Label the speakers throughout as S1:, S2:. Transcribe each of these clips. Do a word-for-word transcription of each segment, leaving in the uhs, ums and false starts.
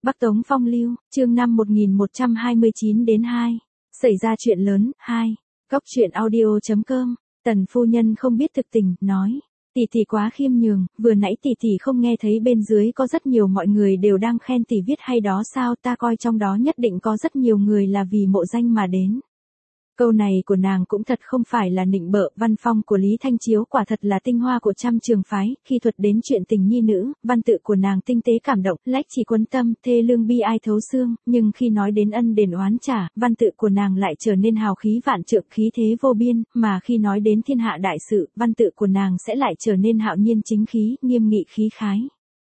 S1: Bắc Tống Phong Lưu, chương năm một nghìn một trăm hai mươi chín đến hai. Xảy ra chuyện lớn, hai. Góc truyện audio chấm com, Tần phu nhân không biết thực tình, nói. Tỷ tỷ quá khiêm nhường, vừa nãy tỷ tỷ không nghe thấy bên dưới có rất nhiều mọi người đều đang khen tỷ viết hay đó sao, ta coi trong đó nhất định có rất nhiều người là vì mộ danh mà đến. Câu này của nàng cũng thật không phải là nịnh bợ, văn phong của Lý Thanh Chiếu quả thật là tinh hoa của trăm trường phái, khi thuật đến chuyện tình nhi nữ, văn tự của nàng tinh tế cảm động, lách chỉ quấn tâm, thê lương bi ai thấu xương, nhưng khi nói đến ân đền oán trả, văn tự của nàng lại trở nên hào khí vạn trượng, khí thế vô biên, mà khi nói đến thiên hạ đại sự, văn tự của nàng sẽ lại trở nên hạo nhiên chính khí, nghiêm nghị khí khái.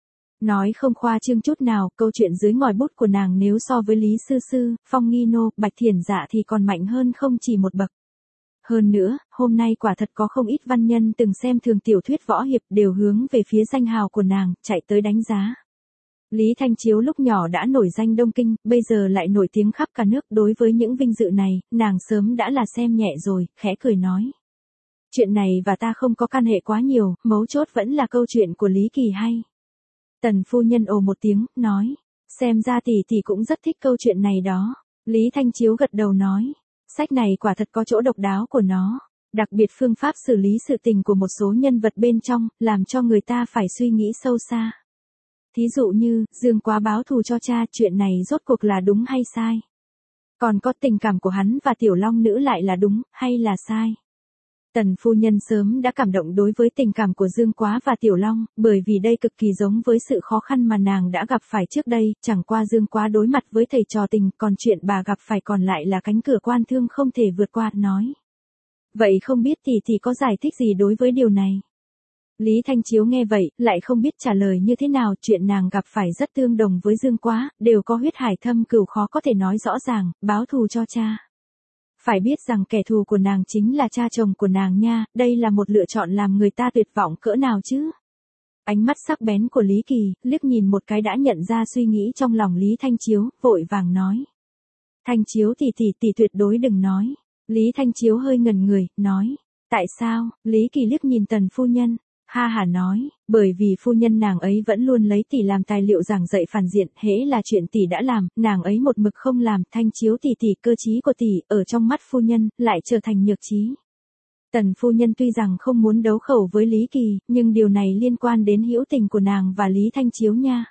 S1: Nói không khoa trương chút nào, câu chuyện dưới ngòi bút của nàng nếu so với Lý Sư Sư, Phong Nghi Nô, Bạch Thiển Dạ thì còn mạnh hơn không chỉ một bậc. Hơn nữa, hôm nay quả thật có không ít văn nhân từng xem thường tiểu thuyết võ hiệp đều hướng về phía danh hào của nàng, chạy tới đánh giá. Lý Thanh Chiếu lúc nhỏ đã nổi danh Đông Kinh, bây giờ lại nổi tiếng khắp cả nước, đối với những vinh dự này, nàng sớm đã là xem nhẹ rồi, khẽ cười nói. Chuyện này và ta không có can hệ quá nhiều, mấu chốt vẫn là câu chuyện của Lý Kỳ hay. Tần phu nhân ồ một tiếng, nói, xem ra tỷ tỷ cũng rất thích câu chuyện này đó. Lý Thanh Chiếu gật đầu nói, sách này quả thật có chỗ độc đáo của nó, đặc biệt phương pháp xử lý sự tình của một số nhân vật bên trong, làm cho người ta phải suy nghĩ sâu xa. Thí dụ như, Dương Quá báo thù cho cha, chuyện này rốt cuộc là đúng hay sai? Còn có tình cảm của hắn và Tiểu Long Nữ lại là đúng, hay là sai? Tần phu nhân sớm đã cảm động đối với tình cảm của Dương Quá và Tiểu Long, bởi vì đây cực kỳ giống với sự khó khăn mà nàng đã gặp phải trước đây, chẳng qua Dương Quá đối mặt với thầy trò tình, còn chuyện bà gặp phải còn lại là cánh cửa quan thương không thể vượt qua, nói. Vậy không biết tỷ tỷ có giải thích gì đối với điều này? Lý Thanh Chiếu nghe vậy, lại không biết trả lời như thế nào, chuyện nàng gặp phải rất tương đồng với Dương Quá, đều có huyết hải thâm cừu khó có thể nói rõ ràng, báo thù cho cha. Phải biết rằng kẻ thù của nàng chính là cha chồng của nàng nha, đây là một lựa chọn làm người ta tuyệt vọng cỡ nào chứ. Ánh mắt sắc bén của Lý Kỳ, liếc nhìn một cái đã nhận ra suy nghĩ trong lòng Lý Thanh Chiếu, vội vàng nói. Thanh Chiếu tỷ tỷ tỷ tuyệt đối đừng nói. Lý Thanh Chiếu hơi ngẩn người, nói. Tại sao? Lý Kỳ liếc nhìn Tần phu nhân. Ha hà nói, bởi vì phu nhân nàng ấy vẫn luôn lấy tỷ làm tài liệu giảng dạy phản diện, hễ là chuyện tỷ đã làm, nàng ấy một mực không làm, Thanh Chiếu tỷ tỷ, cơ trí của tỷ, ở trong mắt phu nhân, lại trở thành nhược trí. Tần phu nhân tuy rằng không muốn đấu khẩu với Lý Kỳ, nhưng điều này liên quan đến hữu tình của nàng và Lý Thanh Chiếu nha.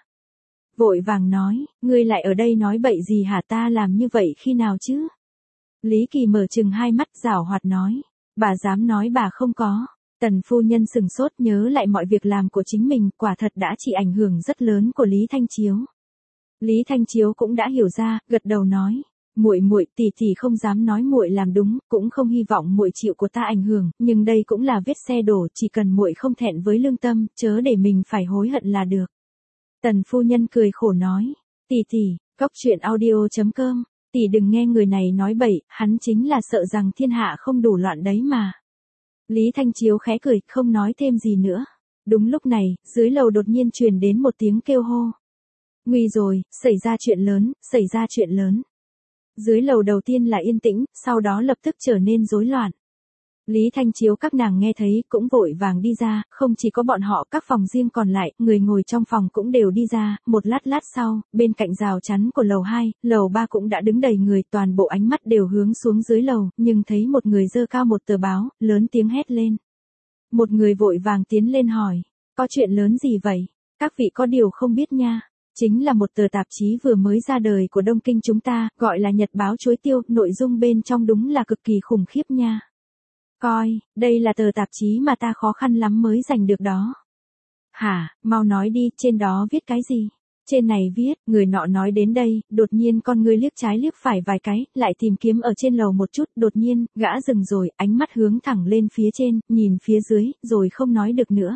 S1: Vội vàng nói, ngươi lại ở đây nói bậy gì hả, ta làm như vậy khi nào chứ? Lý Kỳ mở trừng hai mắt giảo hoạt nói, bà dám nói bà không có. Tần phu nhân sừng sốt nhớ lại mọi việc làm của chính mình, quả thật đã chịu ảnh hưởng rất lớn của Lý Thanh Chiếu. Lý Thanh Chiếu cũng đã hiểu ra, gật đầu nói, muội muội tỷ tỷ không dám nói muội làm đúng, cũng không hy vọng muội chịu của ta ảnh hưởng, nhưng đây cũng là vết xe đổ, chỉ cần muội không thẹn với lương tâm, chớ để mình phải hối hận là được. Tần phu nhân cười khổ nói, tỷ tỷ, góc truyện audio chấm com, tỷ đừng nghe người này nói bậy, hắn chính là sợ rằng thiên hạ không đủ loạn đấy mà. Lý Thanh Chiếu khẽ cười, không nói thêm gì nữa. Đúng lúc này, dưới lầu đột nhiên truyền đến một tiếng kêu hô. Nguy rồi, xảy ra chuyện lớn, xảy ra chuyện lớn. Dưới lầu đầu tiên là yên tĩnh, sau đó lập tức trở nên rối loạn. Lý Thanh Chiếu các nàng nghe thấy, cũng vội vàng đi ra, không chỉ có bọn họ, các phòng riêng còn lại, người ngồi trong phòng cũng đều đi ra, một lát lát sau, bên cạnh rào chắn của lầu hai, lầu ba cũng đã đứng đầy người, toàn bộ ánh mắt đều hướng xuống dưới lầu, nhưng thấy một người giơ cao một tờ báo, lớn tiếng hét lên. Một người vội vàng tiến lên hỏi, có chuyện lớn gì vậy? Các vị có điều không biết nha. Chính là một tờ tạp chí vừa mới ra đời của Đông Kinh chúng ta, gọi là Nhật báo Chuối Tiêu, nội dung bên trong đúng là cực kỳ khủng khiếp nha. Coi, đây là tờ tạp chí mà ta khó khăn lắm mới giành được đó. Hả, mau nói đi, trên đó viết cái gì? Trên này viết, người nọ nói đến đây, đột nhiên con ngươi liếc trái liếc phải vài cái, lại tìm kiếm ở trên lầu một chút, đột nhiên, gã dừng rồi, ánh mắt hướng thẳng lên phía trên, nhìn phía dưới, rồi không nói được nữa.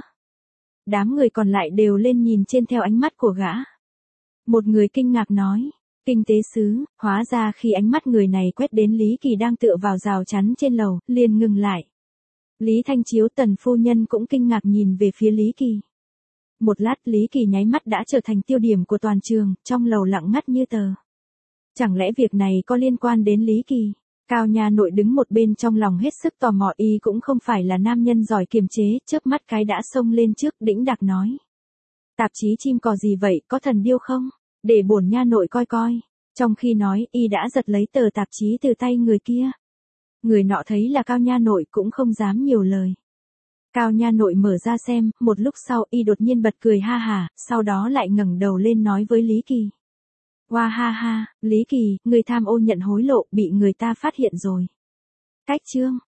S1: Đám người còn lại đều lên nhìn trên theo ánh mắt của gã. Một người kinh ngạc nói. Kinh tế sứ, hóa ra khi ánh mắt người này quét đến Lý Kỳ đang tựa vào rào chắn trên lầu, liền ngừng lại. Lý Thanh Chiếu Tần phu nhân cũng kinh ngạc nhìn về phía Lý Kỳ. Một lát Lý Kỳ nháy mắt đã trở thành tiêu điểm của toàn trường, trong lầu lặng ngắt như tờ. Chẳng lẽ việc này có liên quan đến Lý Kỳ? Cao nhà nội đứng một bên trong lòng hết sức tò mò, y cũng không phải là nam nhân giỏi kiềm chế, chớp mắt cái đã xông lên trước đĩnh đạc nói. Tạp chí chim cò gì vậy, có thần điêu không? để bổn nha nội coi coi. Trong khi nói, y đã giật lấy tờ tạp chí từ tay người kia. Người nọ thấy là Cao nha nội cũng không dám nhiều lời. Cao nha nội mở ra xem, một lúc sau y đột nhiên bật cười ha hả, sau đó lại ngẩng đầu lên nói với Lý Kỳ. Hoa ha ha, Lý Kỳ, người tham ô nhận hối lộ bị người ta phát hiện rồi. Cách chương.